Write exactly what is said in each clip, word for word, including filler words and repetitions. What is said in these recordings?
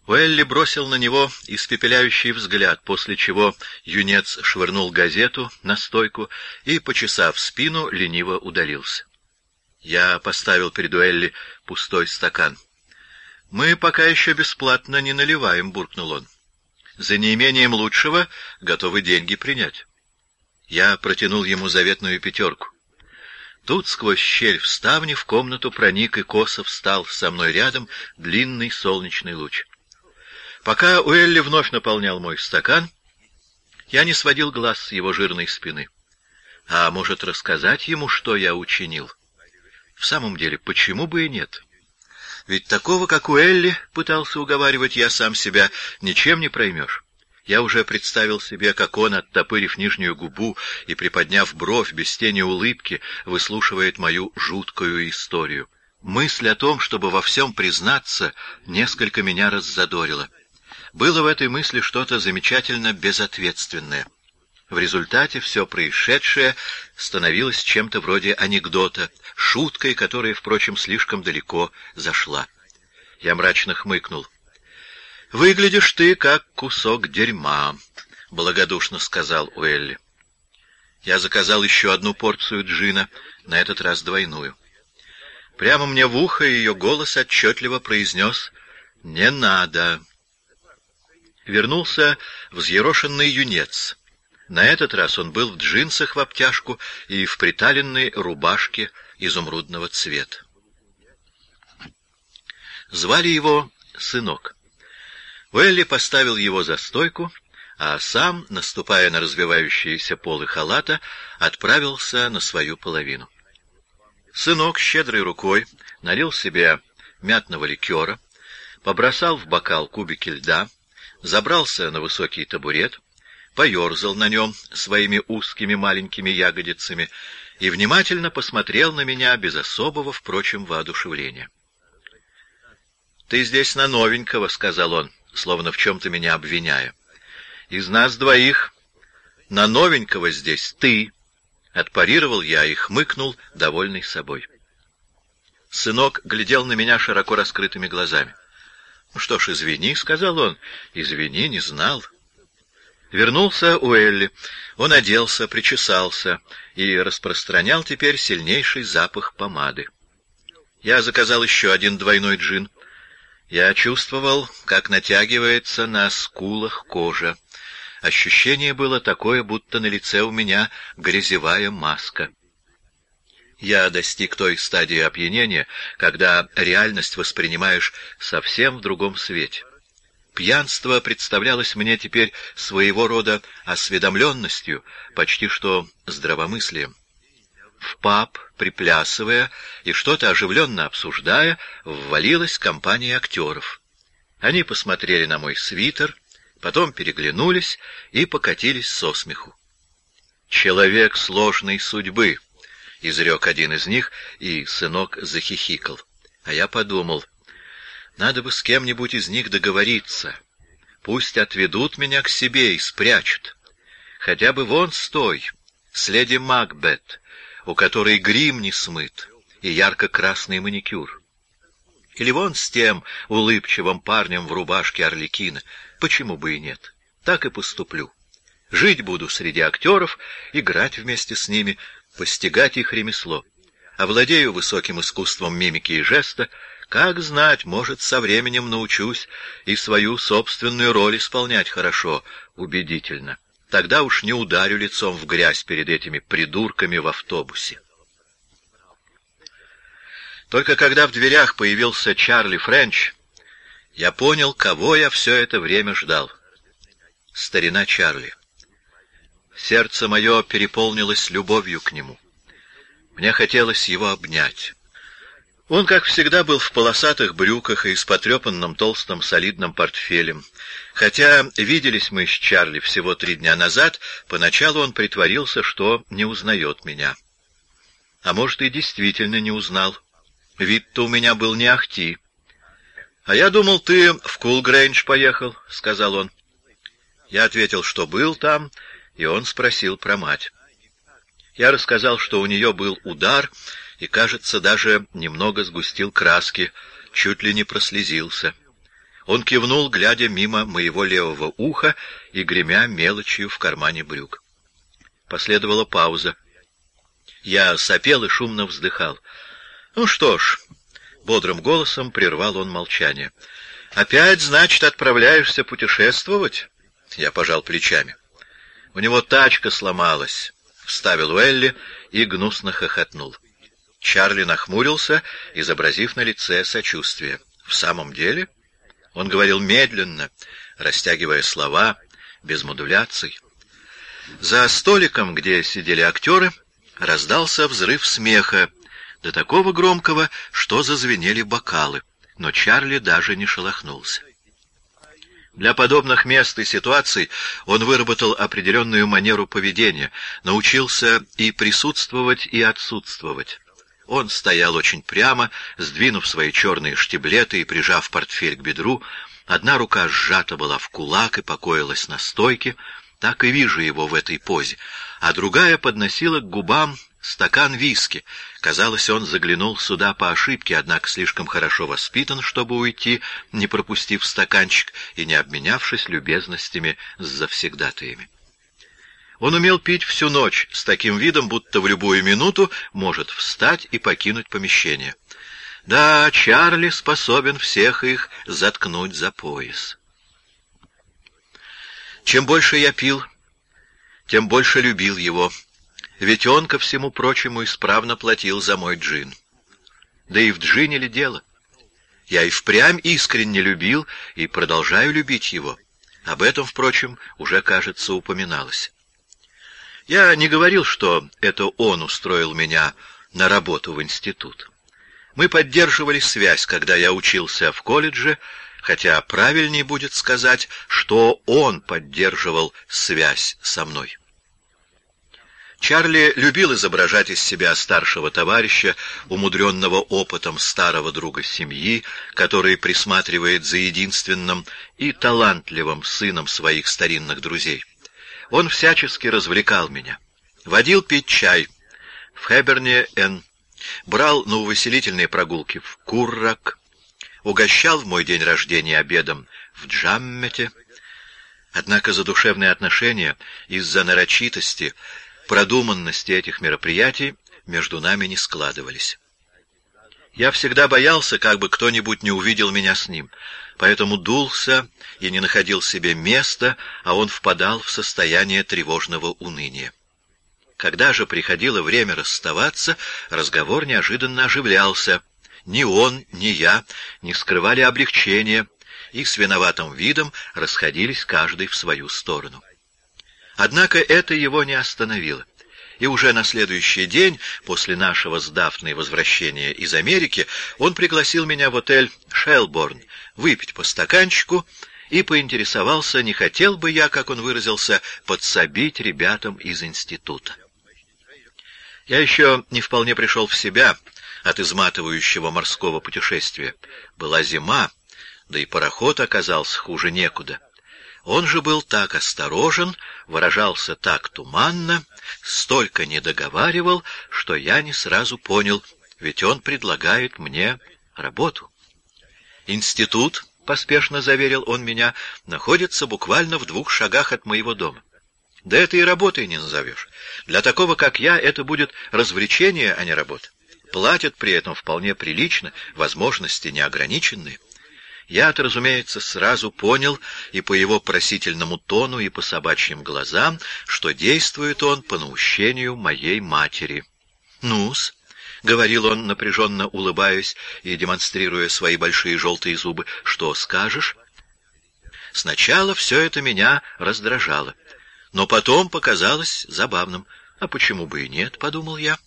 Уэлли бросил на него испепеляющий взгляд, после чего юнец швырнул газету на стойку и, почесав спину, лениво удалился. Я поставил перед Уэлли пустой стакан. «Мы пока еще бесплатно не наливаем», — буркнул он. «За неимением лучшего готовы деньги принять». Я протянул ему заветную пятерку. Тут сквозь щель в ставне в комнату проник и косо встал со мной рядом длинный солнечный луч. Пока Уэлли вновь наполнял мой стакан, я не сводил глаз с его жирной спины. А может, рассказать ему, что я учинил? В самом деле, почему бы и нет? Ведь такого, как Уэлли, пытался уговаривать я сам себя, ничем не проймешь. Я уже представил себе, как он, оттопырив нижнюю губу и приподняв бровь без тени улыбки, выслушивает мою жуткую историю. Мысль о том, чтобы во всем признаться, несколько меня раззадорила. Было в этой мысли что-то замечательно безответственное. В результате все происшедшее становилось чем-то вроде анекдота, шуткой, которая, впрочем, слишком далеко зашла. Я мрачно хмыкнул. «Выглядишь ты как кусок дерьма», — благодушно сказал Уэлли. Я заказал еще одну порцию джина, на этот раз двойную. Прямо мне в ухо ее голос отчетливо произнес «Не надо». Вернулся взъерошенный юнец. На этот раз он был в джинсах в обтяжку и в приталенной рубашке изумрудного цвета. Звали его Сынок. Уэлли поставил его за стойку, а сам, наступая на развивающиеся полы халата, отправился на свою половину. Сынок щедрой рукой налил себе мятного ликера, побросал в бокал кубики льда, забрался на высокий табурет, поерзал на нем своими узкими маленькими ягодицами и внимательно посмотрел на меня без особого, впрочем, воодушевления. «Ты здесь на новенького», — сказал он, словно в чем-то меня обвиняя. «Из нас двоих на новенького здесь ты», — отпарировал я и хмыкнул, довольный собой. Сынок глядел на меня широко раскрытыми глазами. «Ну что ж, извини», — сказал он, — «извини, не знал». Вернулся Уэлли. Он оделся, причесался и распространял теперь сильнейший запах помады. Я заказал еще один двойной джин. Я чувствовал, как натягивается на скулах кожа. Ощущение было такое, будто на лице у меня грязевая маска. Я достиг той стадии опьянения, когда реальность воспринимаешь совсем в другом свете. Пьянство представлялось мне теперь своего рода осведомленностью, почти что здравомыслием. В паб, приплясывая и что-то оживленно обсуждая, ввалилась компания актеров. Они посмотрели на мой свитер, потом переглянулись и покатились со смеху. «Человек сложной судьбы», — изрек один из них, и Сынок захихикал. А я подумал, надо бы с кем-нибудь из них договориться. Пусть отведут меня к себе и спрячут. Хотя бы вон с той, с леди Макбет, у которой грим не смыт и ярко-красный маникюр. Или вон с тем улыбчивым парнем в рубашке Арлекина. Почему бы и нет? Так и поступлю. Жить буду среди актеров, играть вместе с ними, постигать их ремесло. Овладею высоким искусством мимики и жеста. Как знать, может, со временем научусь и свою собственную роль исполнять хорошо, убедительно. Тогда уж не ударю лицом в грязь перед этими придурками в автобусе. Только когда в дверях появился Чарли Френч, я понял, кого я все это время ждал. Старина Чарли. Сердце мое переполнилось любовью к нему. Мне хотелось его обнять. Он, как всегда, был в полосатых брюках и с потрепанным толстым солидным портфелем. Хотя виделись мы с Чарли всего три дня назад, поначалу он притворился, что не узнает меня. А может, и действительно не узнал. Вид-то у меня был не ахти. — А я думал, ты в Кулгрейндж поехал, — сказал он. Я ответил, что был там, и он спросил про мать. Я рассказал, что у нее был удар, и, кажется, даже немного сгустил краски, чуть ли не прослезился. Он кивнул, глядя мимо моего левого уха и гремя мелочью в кармане брюк. Последовала пауза. Я сопел и шумно вздыхал. «Ну что ж», — бодрым голосом прервал он молчание. «Опять, значит, отправляешься путешествовать?» Я пожал плечами. «У него тачка сломалась», — вставил Уэлли и гнусно хохотнул. Чарли нахмурился, изобразив на лице сочувствие. «В самом деле?» Он говорил медленно, растягивая слова, без модуляций. За столиком, где сидели актеры, раздался взрыв смеха, до такого громкого, что зазвенели бокалы, но Чарли даже не шелохнулся. Для подобных мест и ситуаций он выработал определенную манеру поведения, научился и присутствовать, и отсутствовать. Он стоял очень прямо, сдвинув свои черные штиблеты и прижав портфель к бедру. Одна рука сжата была в кулак и покоилась на стойке, так и вижу его в этой позе, а другая подносила к губам стакан виски. Казалось, он заглянул сюда по ошибке, однако слишком хорошо воспитан, чтобы уйти, не пропустив стаканчик и не обменявшись любезностями с завсегдатаями. Он умел пить всю ночь с таким видом, будто в любую минуту может встать и покинуть помещение. Да, Чарли способен всех их заткнуть за пояс. Чем больше я пил, тем больше любил его, ведь он, ко всему прочему, исправно платил за мой джин. Да и в джине ли дело? Я и впрямь искренне любил и продолжаю любить его. Об этом, впрочем, уже, кажется, упоминалось. Я не говорил, что это он устроил меня на работу в институт. Мы поддерживали связь, когда я учился в колледже, хотя правильнее будет сказать, что он поддерживал связь со мной. Чарли любил изображать из себя старшего товарища, умудренного опытом старого друга семьи, который присматривает за единственным и талантливым сыном своих старинных друзей. Он всячески развлекал меня. Водил пить чай в Хэберне-Эн, брал на увеселительные прогулки в Куррак, угощал в мой день рождения обедом в Джаммете. Однако задушевные отношения из-за нарочитости, продуманности этих мероприятий между нами не складывались. Я всегда боялся, как бы кто-нибудь не увидел меня с ним, поэтому дулся и не находил себе места, а он впадал в состояние тревожного уныния. Когда же приходило время расставаться, разговор неожиданно оживлялся. Ни он, ни я не скрывали облегчения и с виноватым видом расходились каждый в свою сторону. Однако это его не остановило. И уже на следующий день, после нашего с Дафной возвращения из Америки, он пригласил меня в отель «Шелборн» выпить по стаканчику и поинтересовался, не хотел бы я, как он выразился, подсобить ребятам из института. Я еще не вполне пришел в себя от изматывающего морского путешествия. Была зима, да и пароход оказался хуже некуда. Он же был так осторожен, выражался так туманно, столько не договаривал, что я не сразу понял, ведь он предлагает мне работу. «Институт», — поспешно заверил он меня, — находится буквально в двух шагах от моего дома. Да это и работой не назовешь. Для такого, как я, это будет развлечение, а не работа. Платят при этом вполне прилично, возможности неограниченные. Я-то, разумеется, сразу понял и по его просительному тону, и по собачьим глазам, что действует он по наущению моей матери. «Ну-с», — говорил он, напряженно улыбаясь и демонстрируя свои большие желтые зубы, — «что скажешь?» Сначала все это меня раздражало, но потом показалось забавным. «А почему бы и нет?» — подумал я.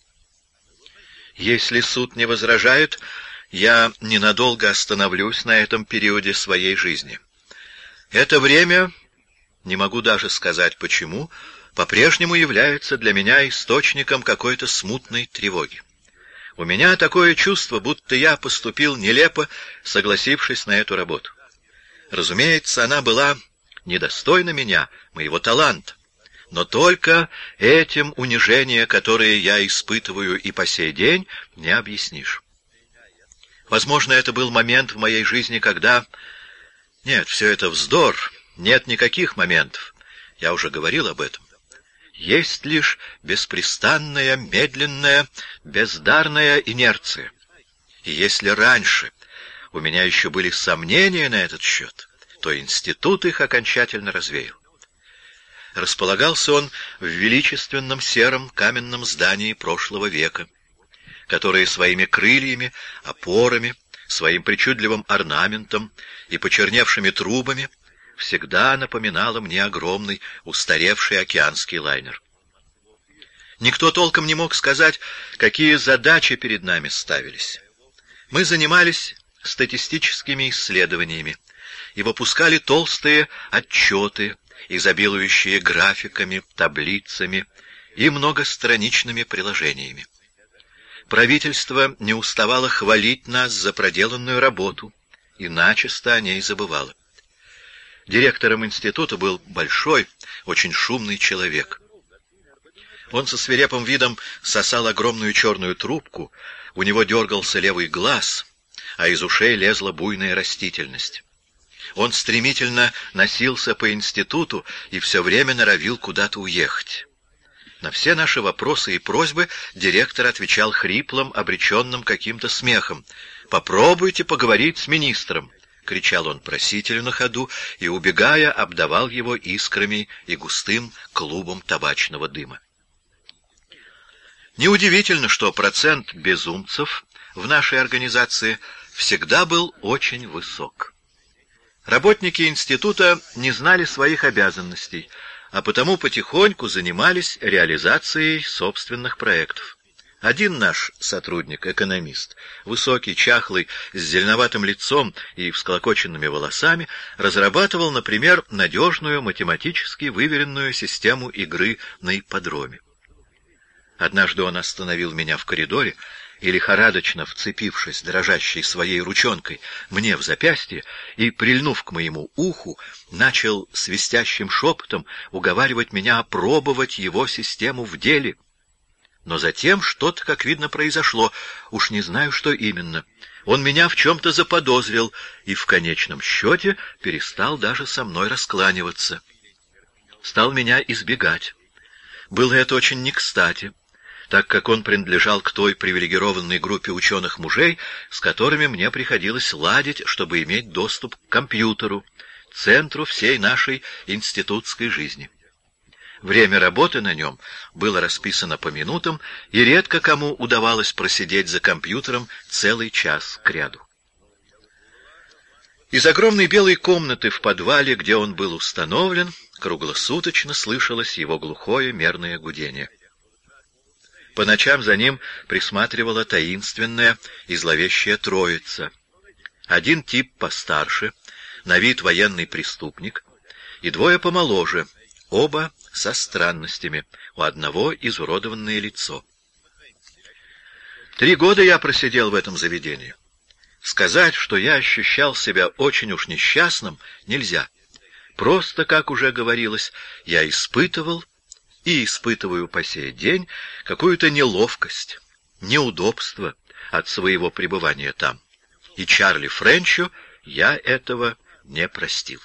«Если суд не возражает, я ненадолго остановлюсь на этом периоде своей жизни. Это время, не могу даже сказать почему, по-прежнему является для меня источником какой-то смутной тревоги. У меня такое чувство, будто я поступил нелепо, согласившись на эту работу. Разумеется, она была недостойна меня, моего таланта, но только этим унижение, которое я испытываю и по сей день, не объяснишь. Возможно, это был момент в моей жизни, когда Нет, все это вздор, нет никаких моментов. Я уже говорил об этом. Есть лишь беспрестанная, медленная, бездарная инерция. И если раньше у меня еще были сомнения на этот счет, то институт их окончательно развеял. Располагался он в величественном сером каменном здании прошлого века, которое своими крыльями, опорами, своим причудливым орнаментом и почерневшими трубами всегда напоминало мне огромный, устаревший океанский лайнер. Никто толком не мог сказать, какие задачи перед нами ставились. Мы занимались статистическими исследованиями и выпускали толстые отчеты, изобилующие графиками, таблицами и многостраничными приложениями. Правительство не уставало хвалить нас за проделанную работу и начисто о ней забывало. Директором института был большой, очень шумный человек. Он со свирепым видом сосал огромную черную трубку, у него дергался левый глаз, а из ушей лезла буйная растительность. Он стремительно носился по институту и все время норовил куда-то уехать. На все наши вопросы и просьбы директор отвечал хриплым, обреченным каким-то смехом. «Попробуйте поговорить с министром!» — кричал он просителю на ходу и, убегая, обдавал его искрами и густым клубом табачного дыма. Неудивительно, что процент безумцев в нашей организации всегда был очень высок. Работники института не знали своих обязанностей, а потому потихоньку занимались реализацией собственных проектов. Один наш сотрудник, экономист, высокий, чахлый, с зеленоватым лицом и всклокоченными волосами, разрабатывал, например, надежную математически выверенную систему игры на ипподроме. Однажды он остановил меня в коридоре и, лихорадочно вцепившись дрожащей своей ручонкой мне в запястье и, прильнув к моему уху, начал свистящим шепотом уговаривать меня опробовать его систему в деле. Но затем что-то, как видно, произошло, уж не знаю, что именно. Он меня в чем-то заподозрил и в конечном счете перестал даже со мной раскланиваться. Стал меня избегать. Было это очень не кстати, так как он принадлежал к той привилегированной группе ученых-мужей, с которыми мне приходилось ладить, чтобы иметь доступ к компьютеру, центру всей нашей институтской жизни. Время работы на нем было расписано по минутам, и редко кому удавалось просидеть за компьютером целый час кряду. Из огромной белой комнаты в подвале, где он был установлен, круглосуточно слышалось его глухое мерное гудение. По ночам за ним присматривала таинственная и зловещая троица. Один тип постарше, на вид военный преступник, и двое помоложе, оба со странностями, у одного изуродованное лицо. Три года я просидел в этом заведении. Сказать, что я ощущал себя очень уж несчастным, нельзя. Просто, как уже говорилось, я испытывал и испытываю по сей день какую-то неловкость, неудобство от своего пребывания там. И Чарли Френчу я этого не простил.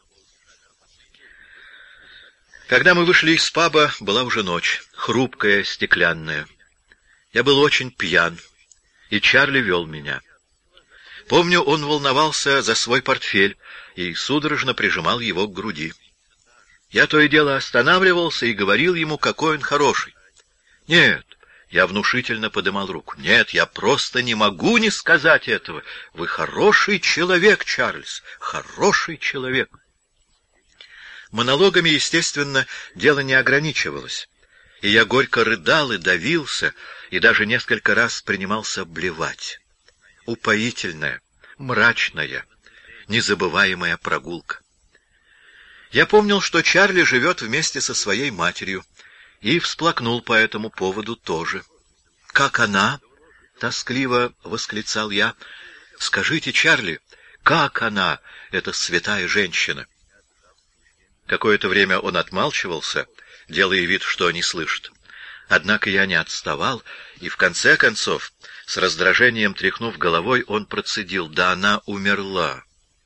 Когда мы вышли из паба, была уже ночь, хрупкая, стеклянная. Я был очень пьян, и Чарли вел меня. Помню, он волновался за свой портфель и судорожно прижимал его к груди. Я то и дело останавливался и говорил ему, какой он хороший. Нет, я внушительно подымал руку. Нет, я просто не могу не сказать этого. Вы хороший человек, Чарльз, хороший человек. Монологами, естественно, дело не ограничивалось, и я горько рыдал и давился, и даже несколько раз принимался блевать. Упоительная, мрачная, незабываемая прогулка. Я помнил, что Чарли живет вместе со своей матерью, и всплакнул по этому поводу тоже. «Как она?» — тоскливо восклицал я. «Скажите, Чарли, как она, эта святая женщина?» Какое-то время он отмалчивался, делая вид, что не слышит. Однако я не отставал, и в конце концов, с раздражением тряхнув головой, он процедил: «Да она умерла».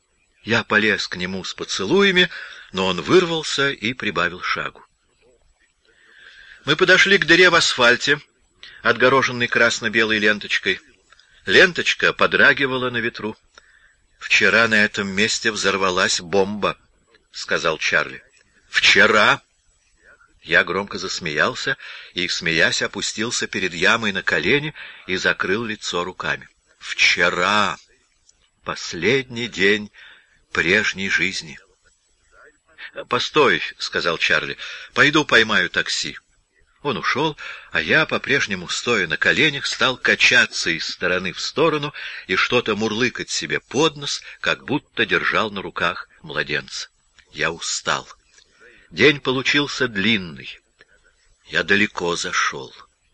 Я полез к нему с поцелуями, но он вырвался и прибавил шагу. Мы подошли к дыре в асфальте, отгороженной красно-белой ленточкой. Ленточка подрагивала на ветру. «Вчера на этом месте взорвалась бомба», — сказал Чарли. «Вчера!» Я громко засмеялся и, смеясь, опустился перед ямой на колени и закрыл лицо руками. «Вчера! Последний день прежней жизни!» «Постой», — сказал Чарли, — «пойду поймаю такси». Он ушел, а я, по-прежнему стоя на коленях, стал качаться из стороны в сторону и что-то мурлыкать себе под нос, как будто держал на руках младенца. Я устал. День получился длинный. Я далеко зашел.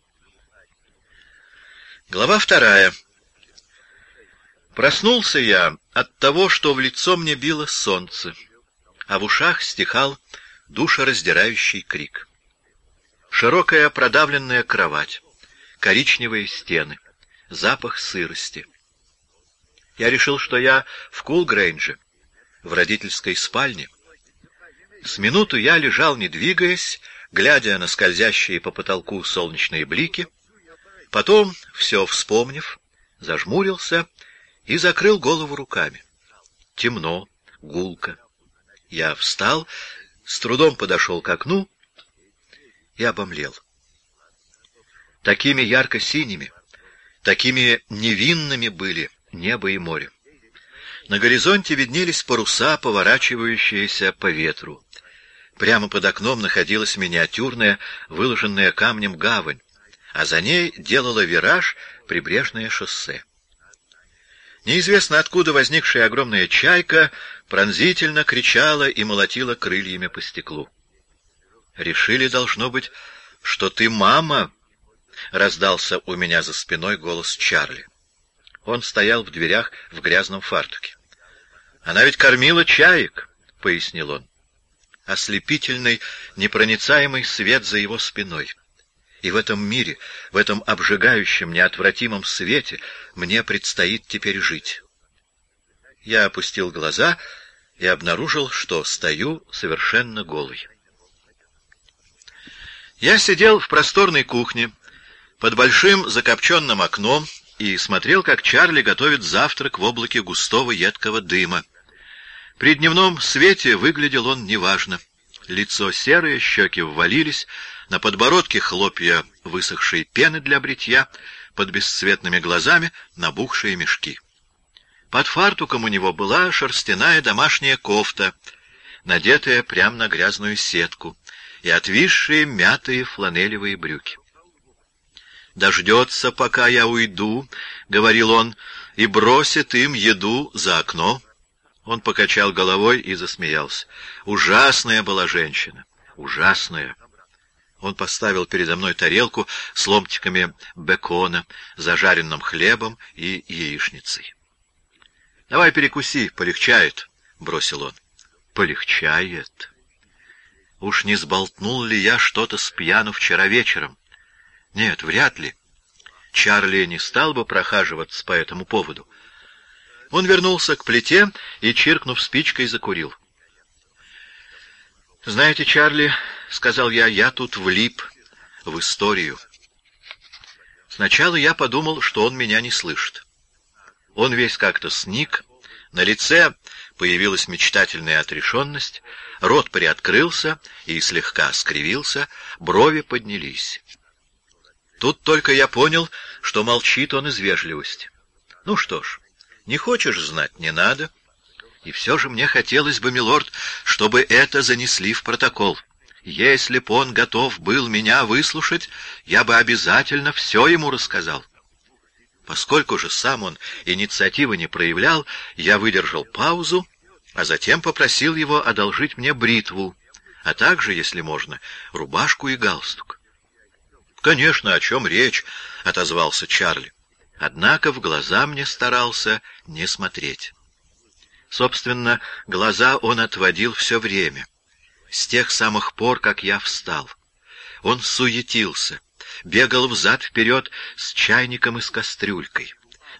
Глава вторая. Проснулся я от того, что в лицо мне било солнце, а в ушах стихал душераздирающий крик. Широкая продавленная кровать, коричневые стены, запах сырости. Я решил, что я в Кулгрейндже, в родительской спальне. С минуту я лежал, не двигаясь, глядя на скользящие по потолку солнечные блики, потом, все вспомнив, зажмурился и закрыл голову руками. Темно, гулко. Я встал, с трудом подошел к окну и обомлел. Такими ярко-синими, такими невинными были небо и море. На горизонте виднелись паруса, поворачивающиеся по ветру. Прямо под окном находилась миниатюрная, выложенная камнем гавань, а за ней делала вираж прибрежное шоссе. Неизвестно откуда возникшая огромная чайка пронзительно кричала и молотила крыльями по стеклу. «Решили, должно быть, что ты мама!» — раздался у меня за спиной голос Чарли. Он стоял в дверях в грязном фартуке. «Она ведь кормила чаек!» — пояснил он. Ослепительный, непроницаемый свет за его спиной. И в этом мире, в этом обжигающем, неотвратимом свете мне предстоит теперь жить. Я опустил глаза и обнаружил, что стою совершенно голый. Я сидел в просторной кухне под большим закопченным окном и смотрел, как Чарли готовит завтрак в облаке густого едкого дыма. При дневном свете выглядел он неважно. Лицо серое, щеки ввалились, на подбородке хлопья высохшей пены для бритья, под бесцветными глазами набухшие мешки. Под фартуком у него была шерстяная домашняя кофта, надетая прямо на грязную сетку, и отвисшие мятые фланелевые брюки. «Дождется, пока я уйду», — говорил он, — «и бросит им еду за окно». Он покачал головой и засмеялся. «Ужасная была женщина, ужасная». Он поставил передо мной тарелку с ломтиками бекона, зажаренным хлебом и яичницей. «Давай перекуси, полегчает», — бросил он. «Полегчает». Уж не сболтнул ли я что-то с пьяну вчера вечером? Нет, вряд ли. Чарли не стал бы прохаживаться по этому поводу. Он вернулся к плите и, чиркнув спичкой, закурил. «Знаете, Чарли, — сказал я, — я тут влип в историю». Сначала я подумал, что он меня не слышит. Он весь как-то сник, на лице появилась мечтательная отрешенность, рот приоткрылся и слегка скривился, брови поднялись. Тут только я понял, что молчит он из вежливости. Ну что ж, не хочешь знать — не надо. И все же мне хотелось бы, милорд, чтобы это занесли в протокол. Если б он готов был меня выслушать, я бы обязательно все ему рассказал. Поскольку же сам он инициативы не проявлял, я выдержал паузу, а затем попросил его одолжить мне бритву, а также, если можно, рубашку и галстук. «Конечно, о чем речь?» — отозвался Чарли. Однако в глаза мне старался не смотреть. Собственно, глаза он отводил все время, с тех самых пор, как я встал. Он суетился, бегал взад-вперед с чайником и с кастрюлькой,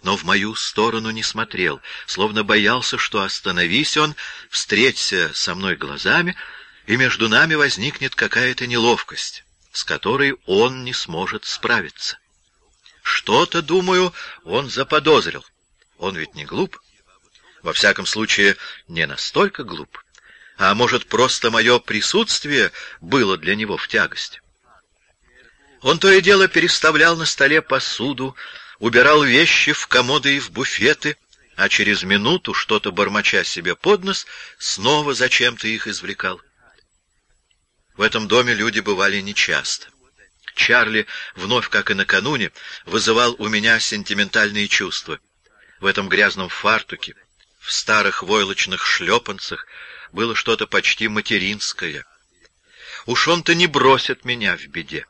но в мою сторону не смотрел, словно боялся, что остановись он, встреться со мной глазами, и между нами возникнет какая-то неловкость, с которой он не сможет справиться. Что-то, думаю, он заподозрил. Он ведь не глуп. Во всяком случае, не настолько глуп. А может, просто мое присутствие было для него в тягость. Он то и дело переставлял на столе посуду, убирал вещи в комоды и в буфеты, а через минуту, что-то бормоча себе под нос, снова зачем-то их извлекал. В этом доме люди бывали нечасто. Чарли, вновь, как и накануне, вызывал у меня сентиментальные чувства. В этом грязном фартуке, в старых войлочных шлепанцах было что-то почти материнское. Уж он-то не бросит меня в беде.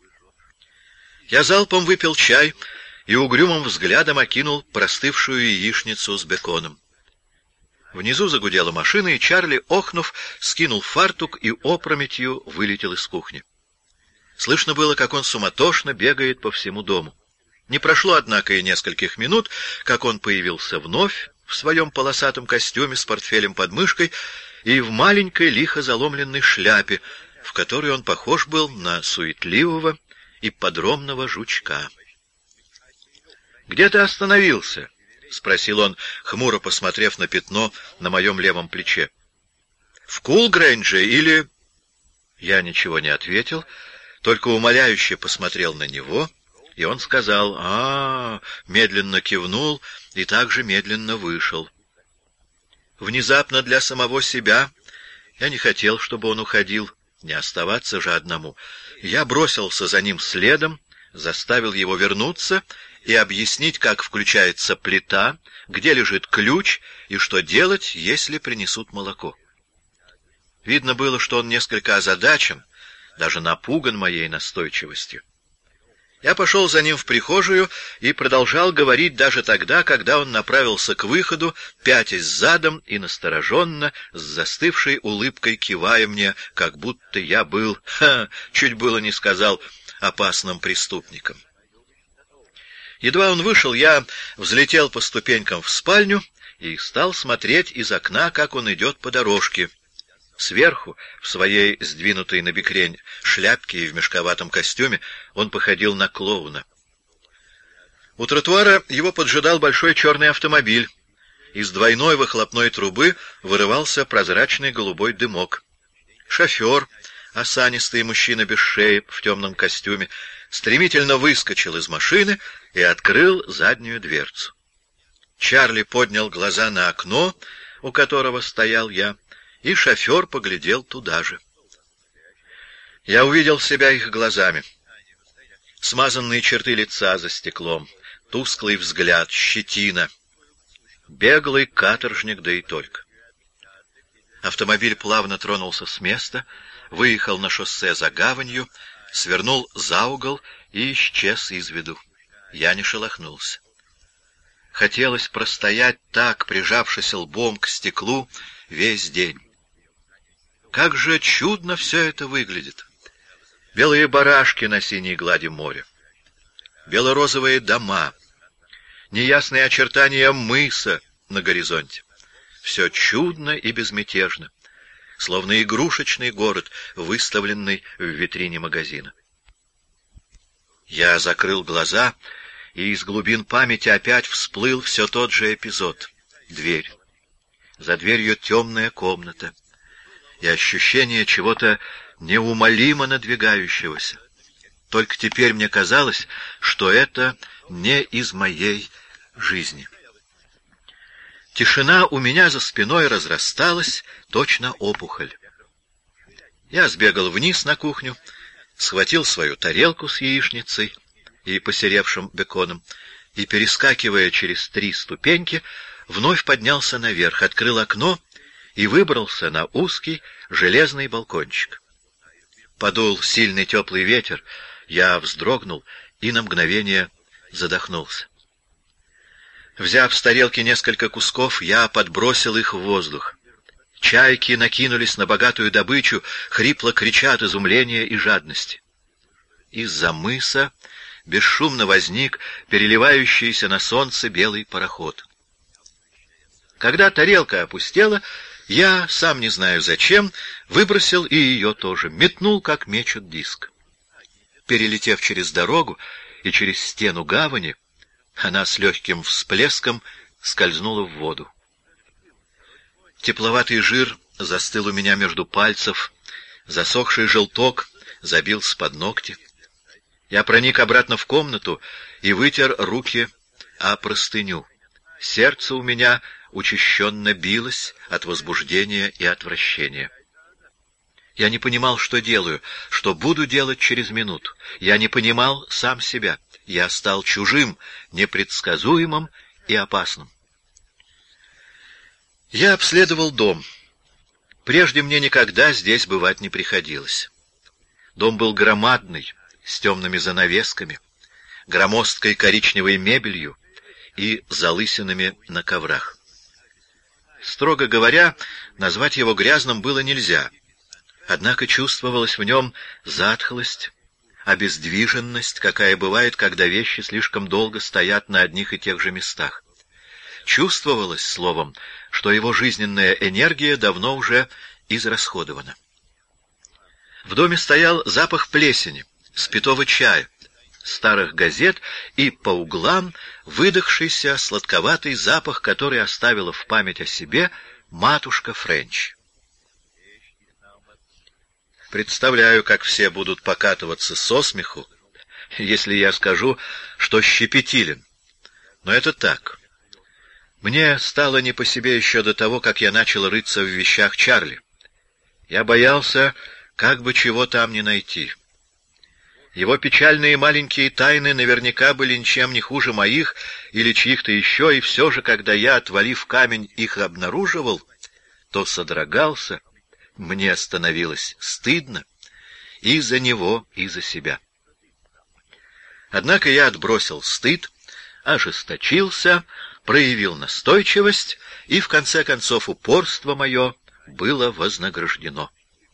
Я залпом выпил чай и угрюмым взглядом окинул простывшую яичницу с беконом. Внизу загудела машина, и Чарли, охнув, скинул фартук и опрометью вылетел из кухни. Слышно было, как он суматошно бегает по всему дому. Не прошло, однако, и нескольких минут, как он появился вновь в своем полосатом костюме с портфелем под мышкой и в маленькой лихо заломленной шляпе, в которой он похож был на суетливого и подробного жучка. «Где ты остановился?» — спросил он, хмуро посмотрев на пятно на моем левом плече. «В Кулгрэндже или...» Я ничего не ответил, только умоляюще посмотрел на него, и он сказал «А-а-а», медленно кивнул и также медленно вышел. Внезапно для самого себя я не хотел, чтобы он уходил, не оставаться же одному. Я бросился за ним следом, заставил его вернуться и объяснить, как включается плита, где лежит ключ и что делать, если принесут молоко. Видно было, что он несколько озадачен, даже напуган моей настойчивостью. Я пошел за ним в прихожую и продолжал говорить даже тогда, когда он направился к выходу, пятясь задом и настороженно, с застывшей улыбкой кивая мне, как будто я был, ха, чуть было не сказал, опасным преступником. Едва он вышел, я взлетел по ступенькам в спальню и стал смотреть из окна, как он идет по дорожке. Сверху, в своей сдвинутой на бекрень шляпке и в мешковатом костюме, он походил на клоуна. У тротуара его поджидал большой черный автомобиль. Из двойной выхлопной трубы вырывался прозрачный голубой дымок. Шофер, осанистый мужчина без шеи, в темном костюме, стремительно выскочил из машины и открыл заднюю дверцу. Чарли поднял глаза на окно, у которого стоял я, и шофер поглядел туда же. Я увидел себя их глазами. Смазанные черты лица за стеклом, тусклый взгляд, щетина. Беглый каторжник, да и только. Автомобиль плавно тронулся с места, выехал на шоссе за гаванью, свернул за угол и исчез из виду. Я не шелохнулся. Хотелось простоять так, прижавшись лбом к стеклу, весь день. Как же чудно все это выглядит! Белые барашки на синей глади моря, бело-розовые дома, неясные очертания мыса на горизонте. Все чудно и безмятежно, словно игрушечный город, выставленный в витрине магазина. Я закрыл глаза, и из глубин памяти опять всплыл все тот же эпизод. Дверь. За дверью темная комната. И ощущение чего-то неумолимо надвигающегося. Только теперь мне казалось, что это не из моей жизни. Тишина у меня за спиной разрасталась, точно опухоль. Я сбегал вниз на кухню, схватил свою тарелку с яичницей и посеревшим беконом, и, перескакивая через три ступеньки, вновь поднялся наверх, открыл окно и выбрался на узкий железный балкончик. Подул сильный теплый ветер, я вздрогнул и на мгновение задохнулся. Взяв с тарелки несколько кусков, я подбросил их в воздух. Чайки накинулись на богатую добычу, хрипло крича от изумления и жадности. Из-за мыса бесшумно возник переливающийся на солнце белый пароход. Когда тарелка опустела, я, сам не знаю зачем, выбросил и ее тоже, метнул, как мечут диск. Перелетев через дорогу и через стену гавани, она с легким всплеском скользнула в воду. Тепловатый жир застыл у меня между пальцев, засохший желток забился под ногти. Я проник обратно в комнату и вытер руки о простыню. Сердце у меня учащенно билось от возбуждения и отвращения. Я не понимал, что делаю, что буду делать через минуту. Я не понимал сам себя. Я стал чужим, непредсказуемым и опасным. Я обследовал дом. Прежде мне никогда здесь бывать не приходилось. Дом был громадный, с темными занавесками, громоздкой коричневой мебелью и залысинами на коврах. Строго говоря, назвать его грязным было нельзя, однако чувствовалась в нем затхлость, обездвиженность, какая бывает, когда вещи слишком долго стоят на одних и тех же местах. Чувствовалось, словом, что его жизненная энергия давно уже израсходована. В доме стоял запах плесени, спитого чая, старых газет и по углам выдохшийся сладковатый запах, который оставила в память о себе матушка Френч. Представляю, как все будут покатываться со смеху, если я скажу, что щепетилен. Но это так. Мне стало не по себе еще до того, как я начал рыться в вещах Чарли. Я боялся, как бы чего там не найти. Его печальные маленькие тайны наверняка были ничем не хуже моих или чьих-то еще, и все же, когда я, отвалив камень, их обнаруживал, то содрогался, мне становилось стыдно и за него, и за себя. Однако я отбросил стыд, ожесточился, проявил настойчивость, и в конце концов упорство мое было вознаграждено.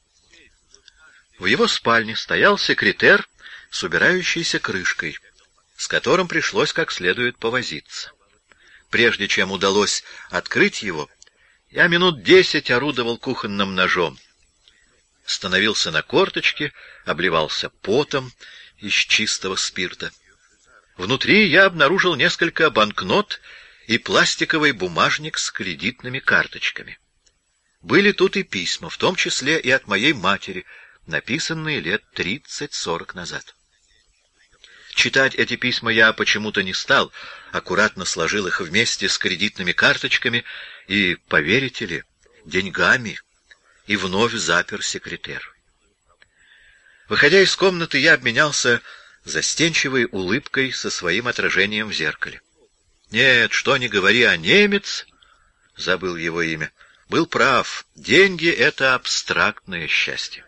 В его спальне стоял секретер с убирающейся крышкой, с которым пришлось как следует повозиться. Прежде чем удалось открыть его, я минут десять орудовал кухонным ножом. Становился на корточки, обливался потом из чистого спирта. Внутри я обнаружил несколько банкнот и пластиковый бумажник с кредитными карточками. Были тут и письма, в том числе и от моей матери, написанные лет тридцать-сорок назад. Читать эти письма я почему-то не стал, аккуратно сложил их вместе с кредитными карточками и, поверите ли, деньгами, и вновь запер секретер. Выходя из комнаты, я обменялся застенчивой улыбкой со своим отражением в зеркале. Нет, что ни говори, а немец, забыл его имя, был прав, деньги — это абстрактное счастье.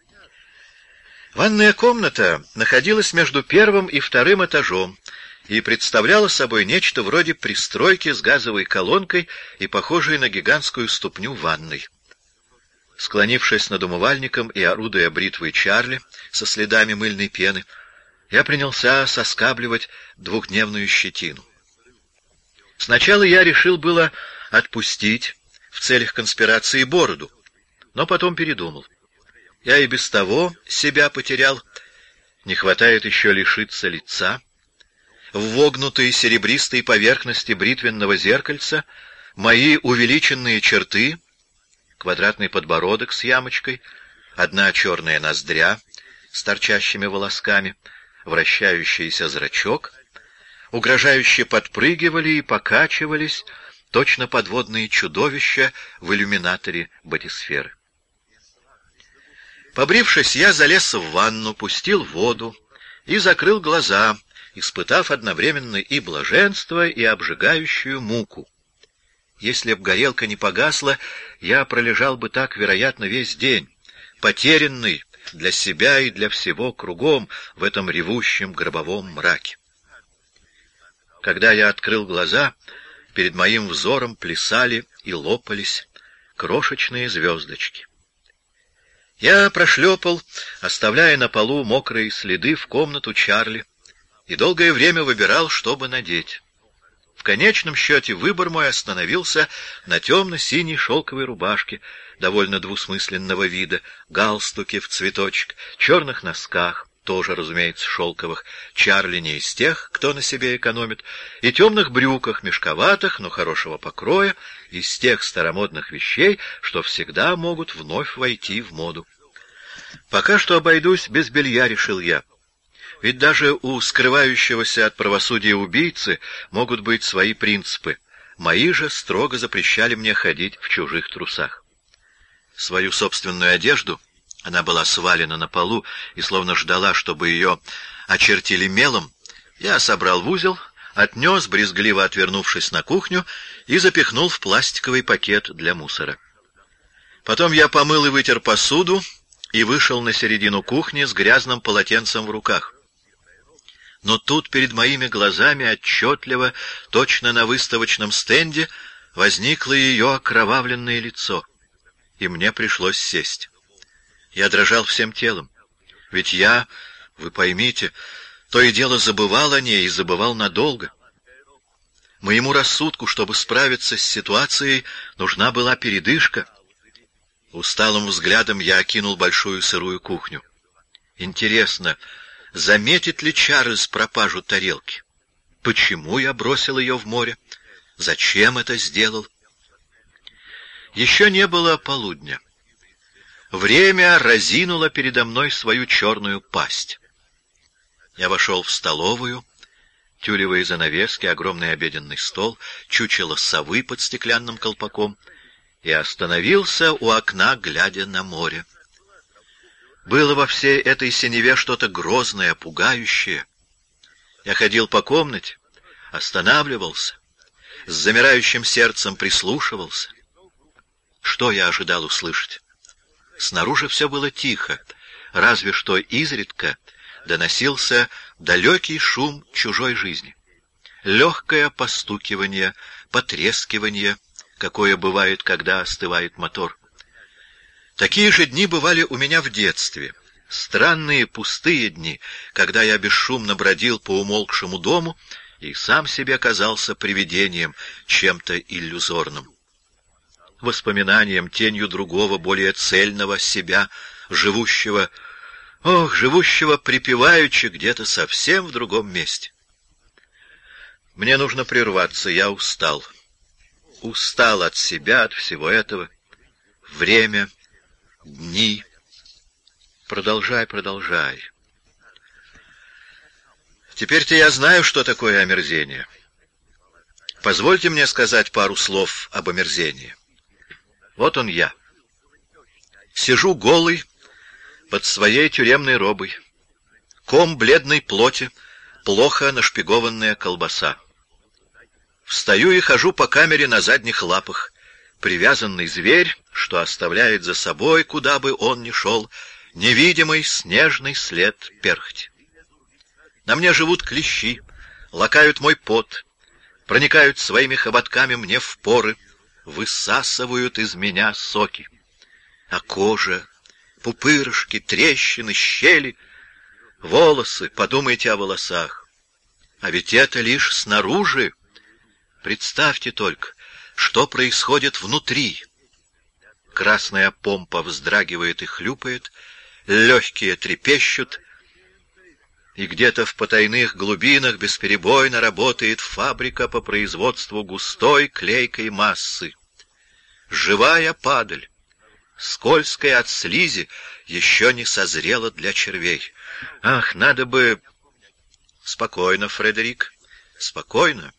Ванная комната находилась между первым и вторым этажом и представляла собой нечто вроде пристройки с газовой колонкой и похожей на гигантскую ступню ванной. Склонившись над умывальником и орудуя бритвой Чарли со следами мыльной пены, я принялся соскабливать двухдневную щетину. Сначала я решил было отпустить в целях конспирации бороду, но потом передумал. Я и без того себя потерял, не хватает еще лишиться лица. В вогнутой серебристой поверхности бритвенного зеркальца мои увеличенные черты, квадратный подбородок с ямочкой, одна черная ноздря с торчащими волосками, вращающийся зрачок, угрожающе подпрыгивали и покачивались, точно подводные чудовища в иллюминаторе батисферы. Побрившись, я залез в ванну, пустил воду и закрыл глаза, испытав одновременно и блаженство, и обжигающую муку. Если б горелка не погасла, я пролежал бы так, вероятно, весь день, потерянный для себя и для всего кругом в этом ревущем гробовом мраке. Когда я открыл глаза, перед моим взором плясали и лопались крошечные звездочки. Я прошлепал, оставляя на полу мокрые следы, в комнату Чарли, и долгое время выбирал, что бы надеть. В конечном счете выбор мой остановился на темно-синей шелковой рубашке, довольно двусмысленного вида, галстуке в цветочек, черных носках, тоже, разумеется, шелковых, Чарли не из тех, кто на себе экономит, и темных брюках, мешковатых, но хорошего покроя, из тех старомодных вещей, что всегда могут вновь войти в моду. Пока что обойдусь без белья, решил я. Ведь даже у скрывающегося от правосудия убийцы могут быть свои принципы. Мои же строго запрещали мне ходить в чужих трусах. Свою собственную одежду, она была свалена на полу и словно ждала, чтобы ее очертили мелом, я собрал в узел, отнес, брезгливо отвернувшись на кухню, и запихнул в пластиковый пакет для мусора. Потом я помыл и вытер посуду и вышел на середину кухни с грязным полотенцем в руках. Но тут перед моими глазами отчетливо, точно на выставочном стенде, возникло ее окровавленное лицо, и мне пришлось сесть. Я дрожал всем телом, ведь я, вы поймите, то и дело забывал о ней и забывал надолго. Моему рассудку, чтобы справиться с ситуацией, нужна была передышка. Усталым взглядом я окинул большую сырую кухню. Интересно, заметит ли Чарльз пропажу тарелки? Почему я бросил ее в море? Зачем это сделал? Еще не было полудня. Время разинуло передо мной свою черную пасть. Я вошел в столовую, тюлевые занавески, огромный обеденный стол, чучело совы под стеклянным колпаком, и остановился у окна, глядя на море. Было во всей этой синеве что-то грозное, пугающее. Я ходил по комнате, останавливался, с замирающим сердцем прислушивался. Что я ожидал услышать? Снаружи все было тихо, разве что изредка доносился далекий шум чужой жизни. Легкое постукивание, потрескивание, какое бывает, когда остывает мотор. Такие же дни бывали у меня в детстве. Странные пустые дни, когда я бесшумно бродил по умолкшему дому и сам себе казался привидением, чем-то иллюзорным. Воспоминанием, тенью другого, более цельного себя, живущего, ох, живущего припеваючи где-то совсем в другом месте. Мне нужно прерваться, я устал. Устал от себя, от всего этого. Время, дни. Продолжай, продолжай. Теперь-то я знаю, что такое омерзение. Позвольте мне сказать пару слов об омерзении. Вот он я. Сижу голый под своей тюремной робой. Ком бледной плоти, плохо нашпигованная колбаса. Встаю и хожу по камере на задних лапах. Привязанный зверь, что оставляет за собой, куда бы он ни шел, невидимый снежный след перхти. На мне живут клещи, лакают мой пот, проникают своими хоботками мне в поры, высасывают из меня соки. А кожа, пупырышки, трещины, щели, волосы, подумайте о волосах. А ведь это лишь снаружи. Представьте только, что происходит внутри. Красная помпа вздрагивает и хлюпает, легкие трепещут, и где-то в потайных глубинах бесперебойно работает фабрика по производству густой клейкой массы. Живая падаль, скользкая от слизи, еще не созрела для червей. Ах, надо бы... Спокойно, Фредерик, спокойно.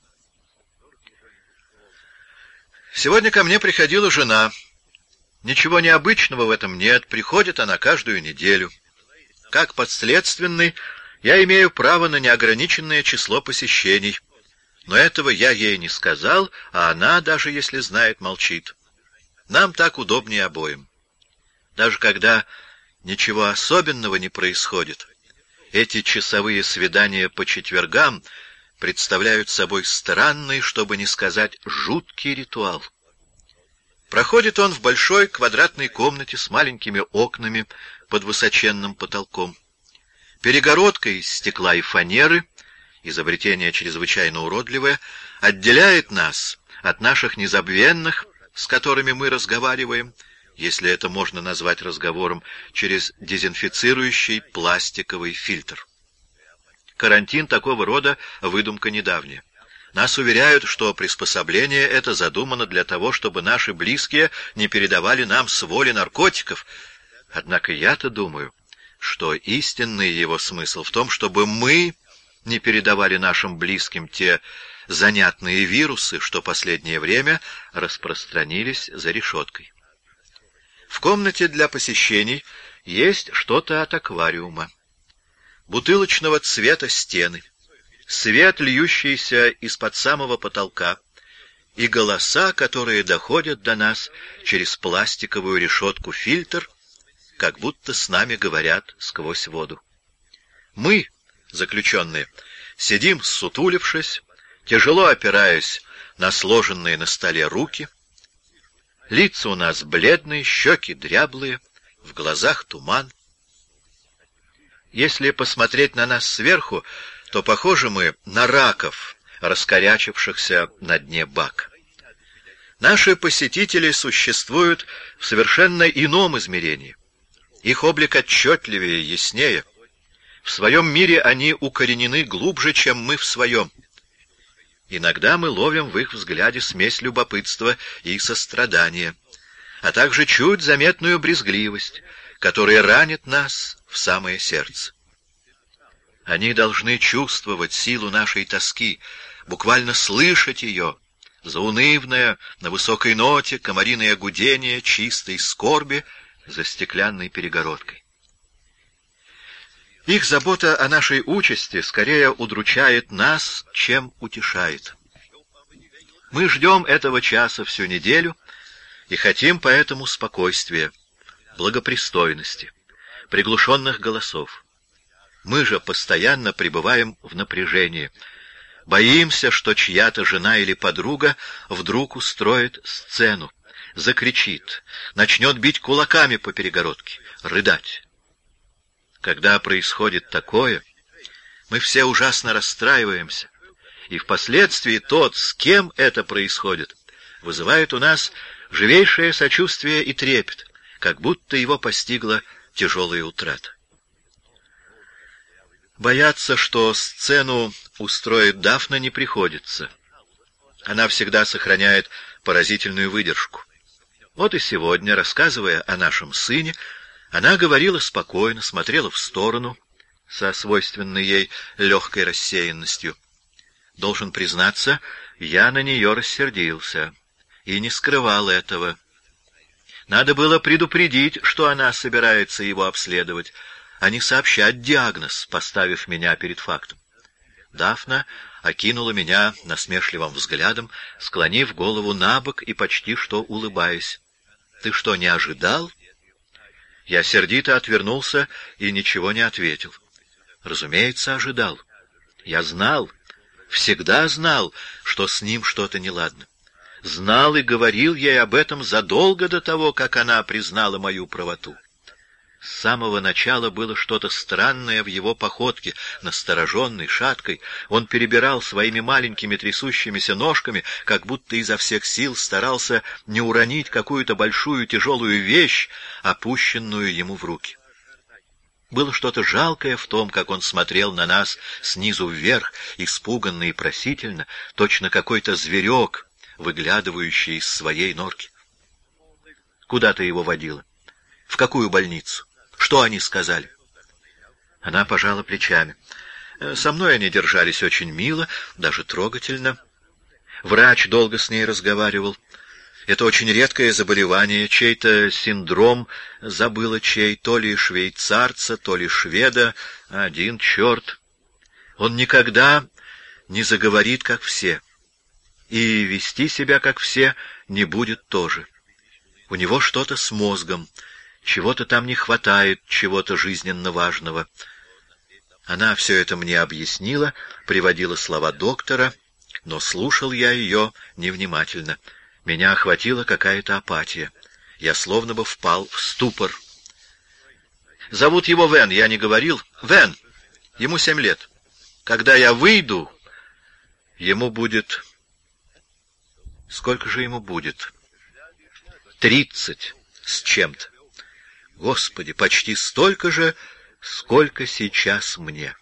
Сегодня ко мне приходила жена. Ничего необычного в этом нет, приходит она каждую неделю. Как подследственный, я имею право на неограниченное число посещений. Но этого я ей не сказал, а она, даже если знает, молчит. Нам так удобнее обоим. Даже когда ничего особенного не происходит, эти часовые свидания по четвергам представляют собой странный, чтобы не сказать жуткий ритуал. Проходит он в большой квадратной комнате с маленькими окнами под высоченным потолком. Перегородка из стекла и фанеры, изобретение чрезвычайно уродливое, отделяет нас от наших незабвенных, с которыми мы разговариваем, если это можно назвать разговором, через дезинфицирующий пластиковый фильтр. Карантин такого рода выдумка недавняя. Нас уверяют, что приспособление это задумано для того, чтобы наши близкие не передавали нам с воли наркотиков. Однако я-то думаю, что истинный его смысл в том, чтобы мы не передавали нашим близким те занятные вирусы, что последнее время распространились за решеткой. В комнате для посещений есть что-то от аквариума. Бутылочного цвета стены, свет, льющийся из-под самого потолка, и голоса, которые доходят до нас через пластиковую решетку-фильтр, как будто с нами говорят сквозь воду. Мы, заключенные, сидим, ссутулившись, тяжело опираясь на сложенные на столе руки. Лица у нас бледные, щеки дряблые, в глазах туман. Если посмотреть на нас сверху, то похожи мы на раков, раскорячившихся на дне бака. Наши посетители существуют в совершенно ином измерении. Их облик отчетливее, яснее. В своем мире они укоренены глубже, чем мы в своем. Иногда мы ловим в их взгляде смесь любопытства и сострадания, а также чуть заметную брезгливость, которая ранит нас в самое сердце. Они должны чувствовать силу нашей тоски, буквально слышать ее, заунывное, на высокой ноте, комариное гудение чистой скорби за стеклянной перегородкой. Их забота о нашей участи скорее удручает нас, чем утешает. Мы ждем этого часа всю неделю и хотим поэтому спокойствия, благопристойности, приглушенных голосов. Мы же постоянно пребываем в напряжении, боимся, что чья-то жена или подруга вдруг устроит сцену, закричит, начнет бить кулаками по перегородке, рыдать. Когда происходит такое, мы все ужасно расстраиваемся, и впоследствии тот, с кем это происходит, вызывает у нас живейшее сочувствие и трепет, как будто его постигла тяжелая утрата. Бояться, что сцену устроит Дафна, не приходится. Она всегда сохраняет поразительную выдержку. Вот и сегодня, рассказывая о нашем сыне, она говорила спокойно, смотрела в сторону, со свойственной ей легкой рассеянностью. Должен признаться, я на нее рассердился и не скрывал этого. Надо было предупредить, что она собирается его обследовать, а не сообщать диагноз, поставив меня перед фактом. Дафна окинула меня насмешливым взглядом, склонив голову набок и почти что улыбаясь. «Ты что, не ожидал?» Я сердито отвернулся и ничего не ответил. Разумеется, ожидал. Я знал, всегда знал, что с ним что-то неладно. Знал и говорил ей об этом задолго до того, как она признала мою правоту. С самого начала было что-то странное в его походке, настороженной, шаткой. Он перебирал своими маленькими трясущимися ножками, как будто изо всех сил старался не уронить какую-то большую тяжелую вещь, опущенную ему в руки. Было что-то жалкое в том, как он смотрел на нас снизу вверх, испуганно и просительно, точно какой-то зверек, выглядывающий из своей норки. «Куда ты его водила? В какую больницу? Что они сказали?» Она пожала плечами. Со мной они держались очень мило, даже трогательно. Врач долго с ней разговаривал. Это очень редкое заболевание, чей-то синдром, забыла чей, то ли швейцарца, то ли шведа, один черт. Он никогда не заговорит, как все, и вести себя, как все, не будет тоже. У него что-то с мозгом, чего-то там не хватает, чего-то жизненно важного. Она все это мне объяснила, приводила слова доктора, но слушал я ее невнимательно. Меня охватила какая-то апатия. Я словно бы впал в ступор. «Зовут его Вен, я не говорил?» «Вен. Ему семь лет». Когда я выйду, ему будет... Сколько же ему будет? Тридцать с чем-то. Господи, почти столько же, сколько сейчас мне.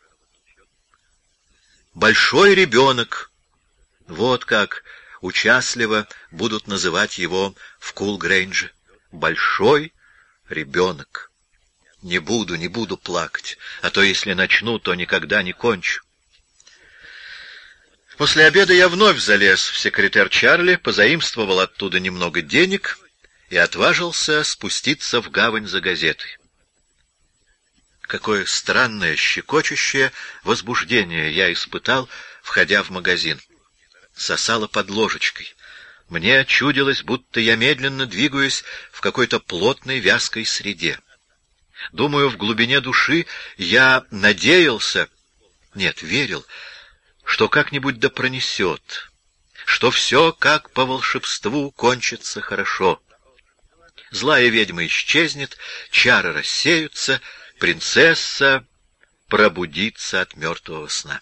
Большой ребенок. Вот как участливо будут называть его в Кул-Грейнже. Большой ребенок. Не буду, не буду плакать, а то если начну, то никогда не кончу. После обеда я вновь залез в секретер Чарли, позаимствовал оттуда немного денег и отважился спуститься в гавань за газетой. Какое странное, щекочущее возбуждение я испытал, входя в магазин. Сосало под ложечкой. Мне чудилось, будто я медленно двигаюсь в какой-то плотной вязкой среде. Думаю, в глубине души я надеялся, нет, верил, что как-нибудь да пронесет, что все, как по волшебству, кончится хорошо. Злая ведьма исчезнет, чары рассеются, принцесса пробудится от мертвого сна.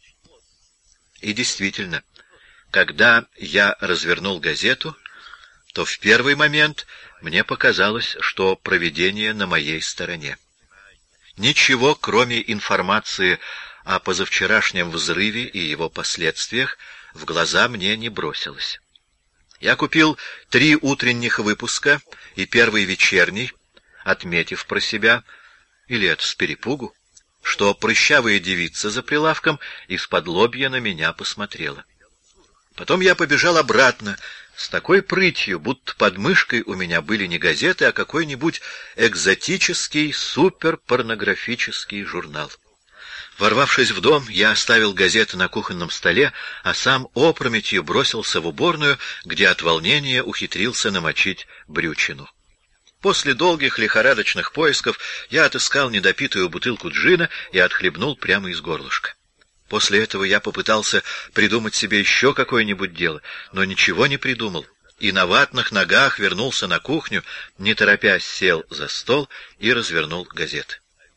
И действительно, когда я развернул газету, то в первый момент мне показалось, что провидение на моей стороне. Ничего, кроме информации о позавчерашнем взрыве и его последствиях, в глаза мне не бросилось. Я купил три утренних выпуска и первый вечерний, отметив про себя, или это с перепугу, что прыщавая девица за прилавком из-под лобья на меня посмотрела. Потом я побежал обратно, с такой прытью, будто под мышкой у меня были не газеты, а какой-нибудь экзотический суперпорнографический журнал. Ворвавшись в дом, я оставил газеты на кухонном столе, а сам опрометью бросился в уборную, где от волнения ухитрился намочить брючину. После долгих лихорадочных поисков я отыскал недопитую бутылку джина и отхлебнул прямо из горлышка. После этого я попытался придумать себе еще какое-нибудь дело, но ничего не придумал, и на ватных ногах вернулся на кухню, не торопясь сел за стол и развернул газеты.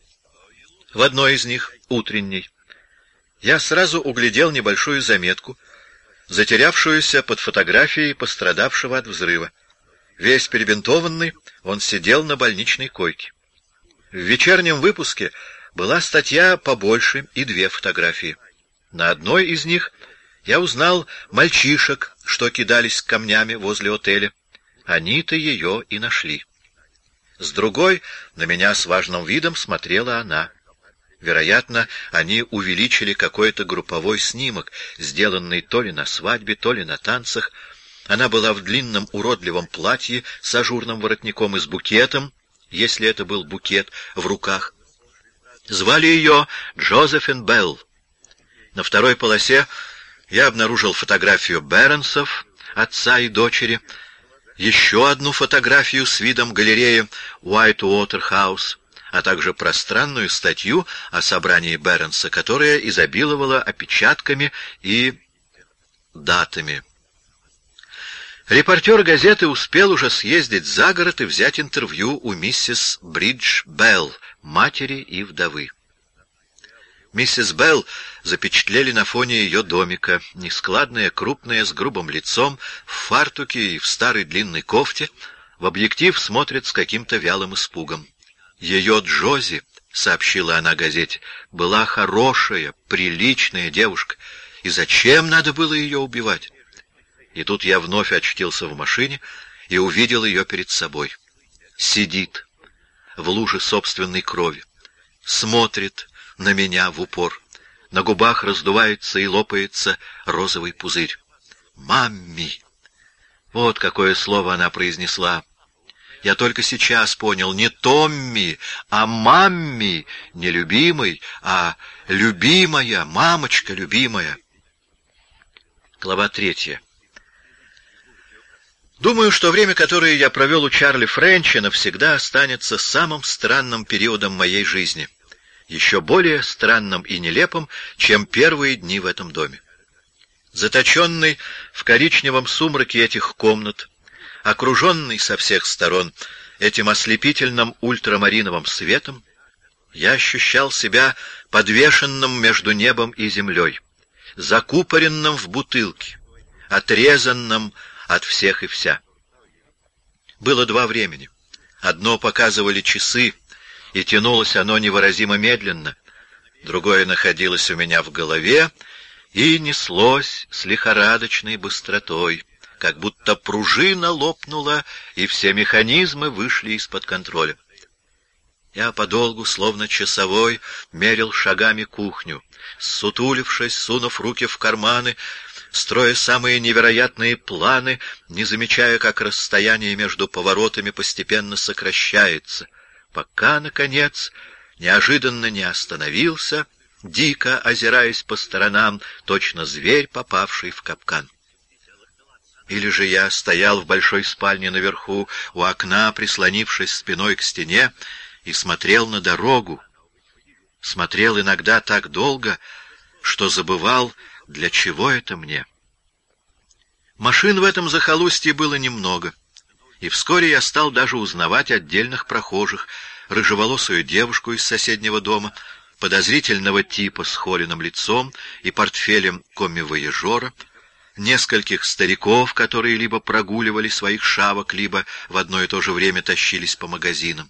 В одной из них, утренней, я сразу углядел небольшую заметку, затерявшуюся под фотографией пострадавшего от взрыва. Весь перебинтованный, он сидел на больничной койке. В вечернем выпуске была статья побольше и две фотографии. На одной из них я узнал мальчишек, что кидались камнями возле отеля. Они-то ее и нашли. С другой на меня с важным видом смотрела она. Вероятно, они увеличили какой-то групповой снимок, сделанный то ли на свадьбе, то ли на танцах. Она была в длинном уродливом платье с ажурным воротником и с букетом, если это был букет, в руках. Звали ее Джозефин Белл. На второй полосе я обнаружил фотографию Бернсов, отца и дочери, еще одну фотографию с видом галереи Уайт-Уотер-хаус, а также пространную статью о собрании Бернса, которая изобиловала опечатками и датами. Репортер газеты успел уже съездить за город и взять интервью у миссис Бридж Белл, матери и вдовы. Миссис Белл запечатлели на фоне ее домика, нескладная, крупная, с грубым лицом, в фартуке и в старой длинной кофте, в объектив смотрит с каким-то вялым испугом. Ее Джози, сообщила она газете, была хорошая, приличная девушка, и зачем надо было ее убивать? И тут я вновь очутился в машине и увидел ее перед собой. Сидит в луже собственной крови, смотрит на меня в упор. На губах раздувается и лопается розовый пузырь. «Мамми!» Вот какое слово она произнесла. Я только сейчас понял, не Томми, а мамми, не любимый, а любимая, мамочка любимая. Глава третья. Думаю, что время, которое я провел у Чарли Френча, навсегда останется самым странным периодом моей жизни. Еще более странным и нелепым, чем первые дни в этом доме. Заточенный в коричневом сумраке этих комнат, окруженный со всех сторон этим ослепительным ультрамариновым светом, Я ощущал себя подвешенным между небом и землей, закупоренным в бутылке, отрезанным от всех и вся. Было два времени. Одно показывали часы, и тянулось оно невыразимо медленно, другое находилось у меня в голове и неслось с лихорадочной быстротой, как будто пружина лопнула, и все механизмы вышли из-под контроля. Я подолгу, словно часовой, мерил шагами кухню, ссутулившись, сунув руки в карманы, строя самые невероятные планы, не замечая, как расстояние между поворотами постепенно сокращается, пока, наконец, неожиданно не остановился, дико озираясь по сторонам, точно зверь, попавший в капкан. Или же я стоял в большой спальне наверху, у окна, прислонившись спиной к стене, и смотрел на дорогу. Смотрел иногда так долго, что забывал, для чего это мне. Машин в этом захолустье было немного, и вскоре я стал даже узнавать отдельных прохожих, рыжеволосую девушку из соседнего дома, подозрительного типа с холеным лицом и портфелем коммивояжера, нескольких стариков, которые либо прогуливали своих шавок, либо в одно и то же время тащились по магазинам.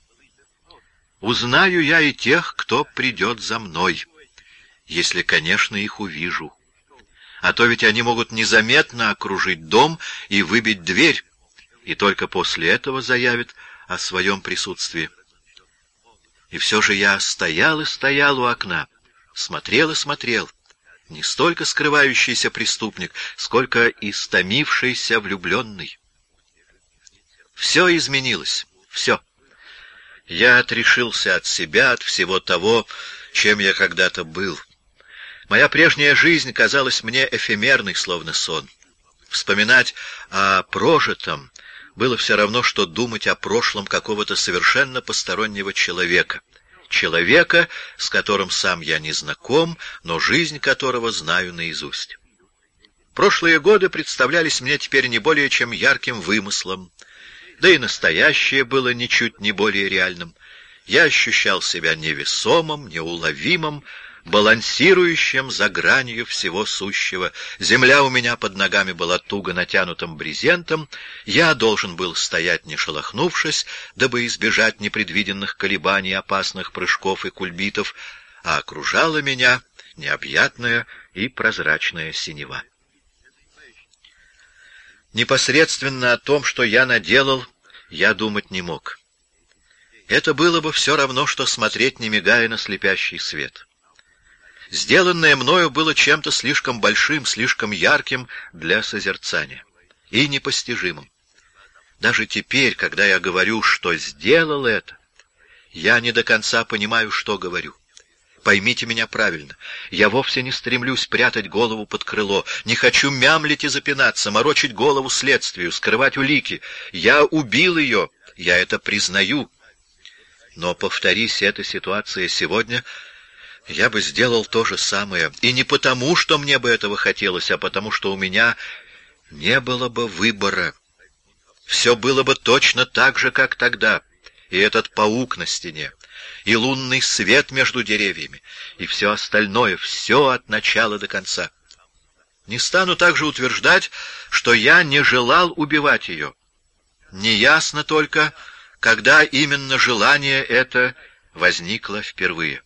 Узнаю я и тех, кто придет за мной, если, конечно, их увижу. А то ведь они могут незаметно окружить дом и выбить дверь, и только после этого заявят о своем присутствии. И все же я стоял и стоял у окна, смотрел и смотрел, не столько скрывающийся преступник, сколько истомившийся влюбленный. Все изменилось, все. Я отрешился от себя, от всего того, чем я когда-то был. Моя прежняя жизнь казалась мне эфемерной, словно сон. Вспоминать о прожитом было все равно, что думать о прошлом какого-то совершенно постороннего человека. Человека, с которым сам я не знаком, но жизнь которого знаю наизусть. Прошлые годы представлялись мне теперь не более чем ярким вымыслом, да и настоящее было ничуть не более реальным. Я ощущал себя невесомым, неуловимым, балансирующим за гранью всего сущего. Земля у меня под ногами была туго натянутым брезентом, я должен был стоять не шелохнувшись, дабы избежать непредвиденных колебаний, опасных прыжков и кульбитов, а окружала меня необъятная и прозрачная синева. Непосредственно о том, что я наделал, я думать не мог. Это было бы все равно, что смотреть, не мигая, на слепящий свет. Сделанное мною было чем-то слишком большим, слишком ярким для созерцания и непостижимым. Даже теперь, когда я говорю, что сделал это, я не до конца понимаю, что говорю. Поймите меня правильно. Я вовсе не стремлюсь прятать голову под крыло, не хочу мямлить и запинаться, морочить голову следствию, скрывать улики. Я убил ее, я это признаю. Но, повторись эта ситуация сегодня, я бы сделал то же самое. И не потому, что мне бы этого хотелось, а потому, что у меня не было бы выбора. Все было бы точно так же, как тогда. И этот паук на стене, и лунный свет между деревьями, и все остальное, все от начала до конца. Не стану также утверждать, что я не желал убивать ее. Неясно только, когда именно желание это возникло впервые.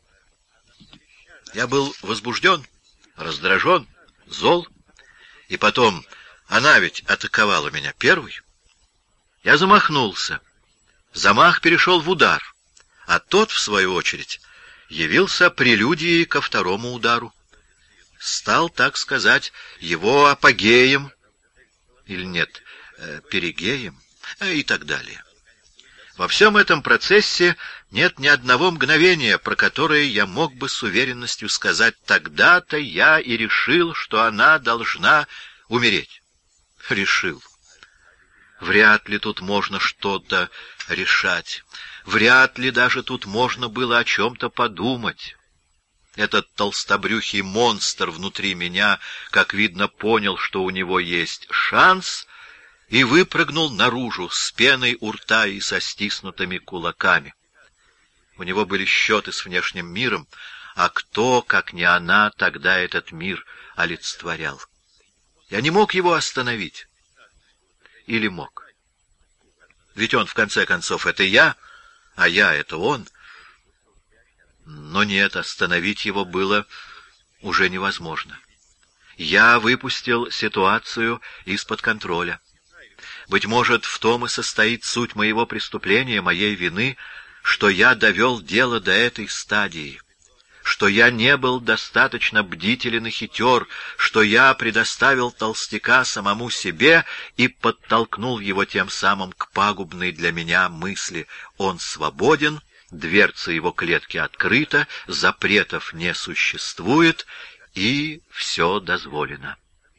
Я был возбужден, раздражен, зол, и потом она ведь атаковала меня первой. Я замахнулся. Замах перешел в удар, а тот, в свою очередь, явился прелюдией ко второму удару. Стал, так сказать, его апогеем, или нет, э, перигеем, э, и так далее. Во всем этом процессе нет ни одного мгновения, про которое я мог бы с уверенностью сказать: тогда-то я и решил, что она должна умереть. Решил. Вряд ли тут можно что-то решать. Вряд ли даже тут можно было о чем-то подумать. Этот толстобрюхий монстр внутри меня, как видно, понял, что у него есть шанс, и выпрыгнул наружу с пеной у рта и со стиснутыми кулаками. У него были счеты с внешним миром, а кто, как не она, тогда этот мир олицетворял? Я не мог его остановить. Или мог? Ведь он, в конце концов, это я, а я — это он. Но нет, остановить его было уже невозможно. Я выпустил ситуацию из-под контроля. Быть может, в том и состоит суть моего преступления, моей вины, что я довел дело до этой стадии, что я не был достаточно бдителен и хитер, что я предоставил толстяка самому себе и подтолкнул его тем самым к пагубной для меня мысли. Он свободен, дверца его клетки открыта, запретов не существует, и все дозволено.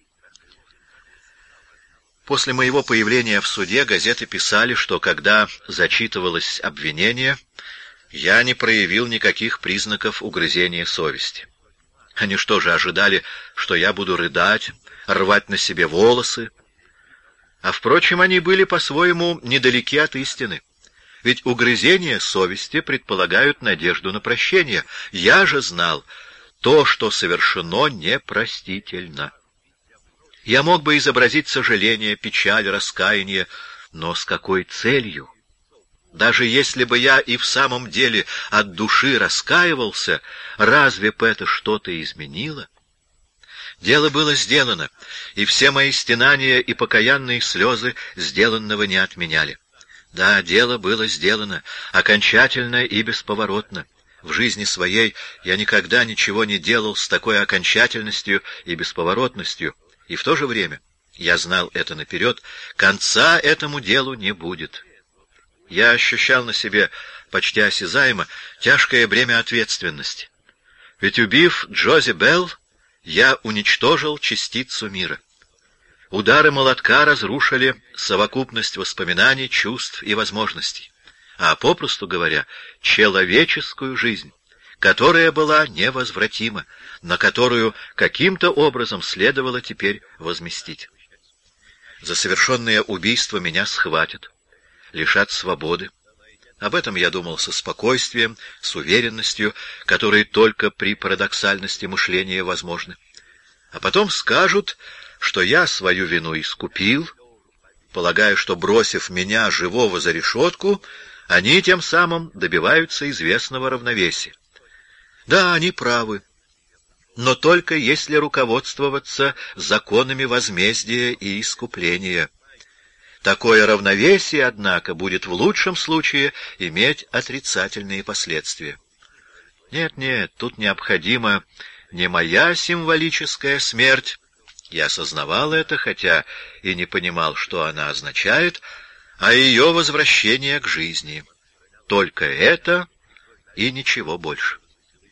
После моего появления в суде газеты писали, что когда зачитывалось обвинение, я не проявил никаких признаков угрызения совести. Они что же, ожидали, что я буду рыдать, рвать на себе волосы? А, впрочем, они были по-своему недалеки от истины. Ведь угрызения совести предполагают надежду на прощение. Я же знал, то, что совершено, непростительно. Я мог бы изобразить сожаление, печаль, раскаяние, но с какой целью? Даже если бы я и в самом деле от души раскаивался, разве б это что-то изменило? Дело было сделано, и все мои стенания и покаянные слезы сделанного не отменяли. Да, дело было сделано, окончательно и бесповоротно. В жизни своей я никогда ничего не делал с такой окончательностью и бесповоротностью, и в то же время, я знал это наперед, конца этому делу не будет. Я ощущал на себе почти осязаемо тяжкое бремя ответственности. Ведь, убив Джози Белл, я уничтожил частицу мира. Удары молотка разрушили совокупность воспоминаний, чувств и возможностей, а, попросту говоря, человеческую жизнь, которая была невозвратима, на которую каким-то образом следовало теперь возместить. За совершенное убийство меня схватят, лишат свободы. Об этом я думал со спокойствием, с уверенностью, которые только при парадоксальности мышления возможны. А потом скажут, что я свою вину искупил, полагая, что, бросив меня живого за решетку, они тем самым добиваются известного равновесия. Да, они правы, но только если руководствоваться законами возмездия и искупления. Такое равновесие, однако, будет в лучшем случае иметь отрицательные последствия. Нет, нет, тут необходима не моя символическая смерть. Я осознавал это, хотя и не понимал, что она означает, а ее возвращение к жизни. Только это и ничего больше.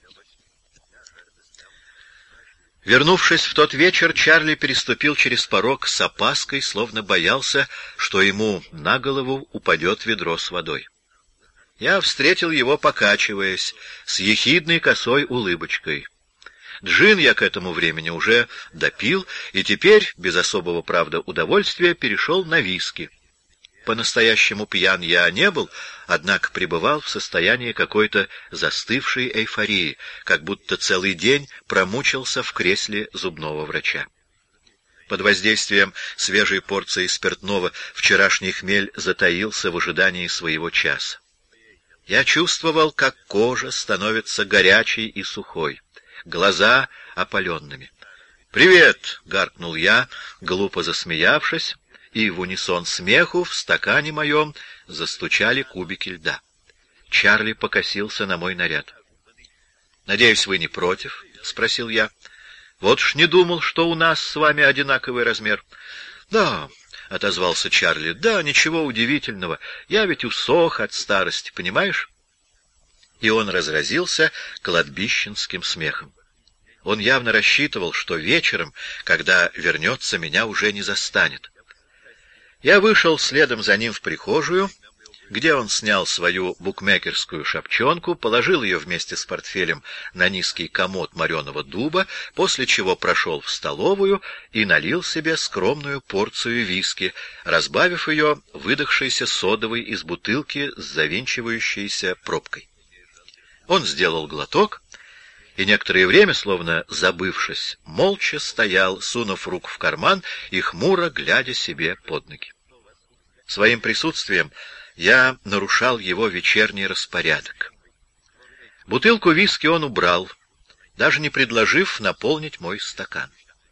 Вернувшись в тот вечер, Чарли переступил через порог с опаской, словно боялся, что ему на голову упадет ведро с водой. Я встретил его, покачиваясь, с ехидной косой улыбочкой. Джин я к этому времени уже допил, и теперь, без особого, правда, удовольствия, перешел на виски. По-настоящему пьян я не был, однако пребывал в состоянии какой-то застывшей эйфории, как будто целый день промучился в кресле зубного врача. Под воздействием свежей порции спиртного вчерашний хмель затаился в ожидании своего часа. Я чувствовал, как кожа становится горячей и сухой, глаза опаленными. «Привет!» — гаркнул я, глупо засмеявшись, и в унисон смеху в стакане моем застучали кубики льда. Чарли покосился на мой наряд. «Надеюсь, вы не против?» — спросил я. «Вот ж не думал, что у нас с вами одинаковый размер». «Да», — отозвался Чарли, — «да, ничего удивительного. Я ведь усох от старости, понимаешь?» И он разразился кладбищенским смехом. Он явно рассчитывал, что вечером, когда вернется, меня уже не застанет. Я вышел следом за ним в прихожую, где он снял свою букмекерскую шапчонку, положил ее вместе с портфелем на низкий комод мореного дуба, после чего прошел в столовую и налил себе скромную порцию виски, разбавив ее выдохшейся содовой из бутылки с завинчивающейся пробкой. Он сделал глоток и некоторое время, словно забывшись, молча стоял, сунув руку в карман и хмуро глядя себе под ноги. Своим присутствием я нарушал его вечерний распорядок. Бутылку виски он убрал, даже не предложив наполнить мой стакан.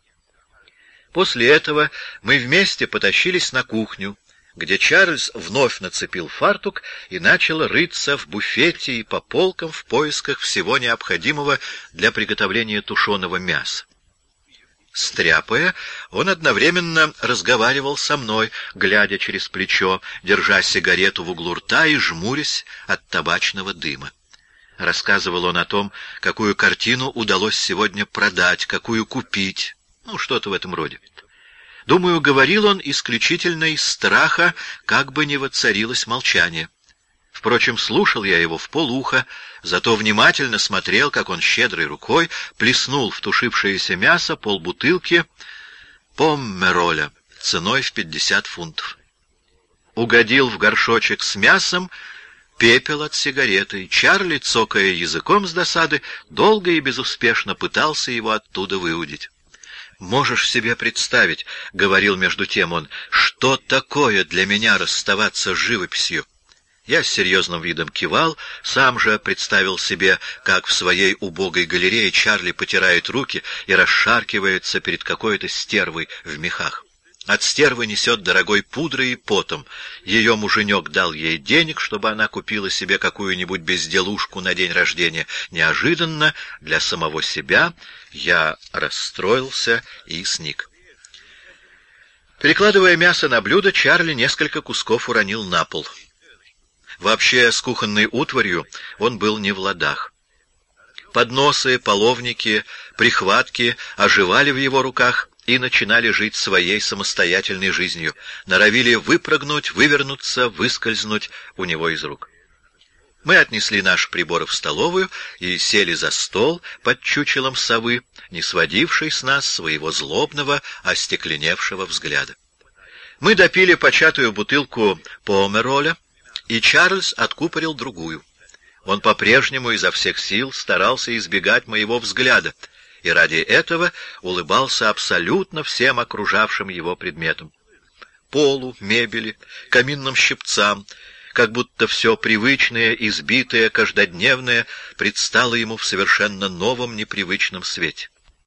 После этого мы вместе потащились на кухню, где Чарльз вновь нацепил фартук и начал рыться в буфете и по полкам в поисках всего необходимого для приготовления тушеного мяса. Стряпая, он одновременно разговаривал со мной, глядя через плечо, держа сигарету в углу рта и жмурясь от табачного дыма. Рассказывал он о том, какую картину удалось сегодня продать, какую купить, ну, что-то в этом роде. Думаю, говорил он исключительно из страха, как бы не воцарилось молчание. Впрочем, слушал я его вполуха, зато внимательно смотрел, как он щедрой рукой плеснул в тушившееся мясо полбутылки поммероля ценой в пятьдесят фунтов. Угодил в горшочек с мясом пепел от сигареты, и Чарли, цокая языком с досады, долго и безуспешно пытался его оттуда выудить. «Можешь себе представить, — говорил между тем он, — что такое для меня расставаться с живописью?» Я с серьезным видом кивал, сам же представил себе, как в своей убогой галерее Чарли потирает руки и расшаркивается перед какой-то стервой в мехах. От стервы несет дорогой пудрой и потом. Ее муженек дал ей денег, чтобы она купила себе какую-нибудь безделушку на день рождения. Неожиданно для самого себя я расстроился и сник. Перекладывая мясо на блюдо, Чарли несколько кусков уронил на пол. Вообще, с кухонной утварью он был не в ладах. Подносы, половники, прихватки оживали в его руках и начинали жить своей самостоятельной жизнью, норовили выпрыгнуть, вывернуться, выскользнуть у него из рук. Мы отнесли наши приборы в столовую и сели за стол под чучелом совы, не сводившей с нас своего злобного, остекленевшего взгляда. Мы допили початую бутылку поммероля, и Чарльз откупорил другую. Он по-прежнему изо всех сил старался избегать моего взгляда, и ради этого улыбался абсолютно всем окружавшим его предметам. Полу, мебели, каминным щипцам, как будто все привычное, избитое, каждодневное предстало ему в совершенно новом, непривычном свете.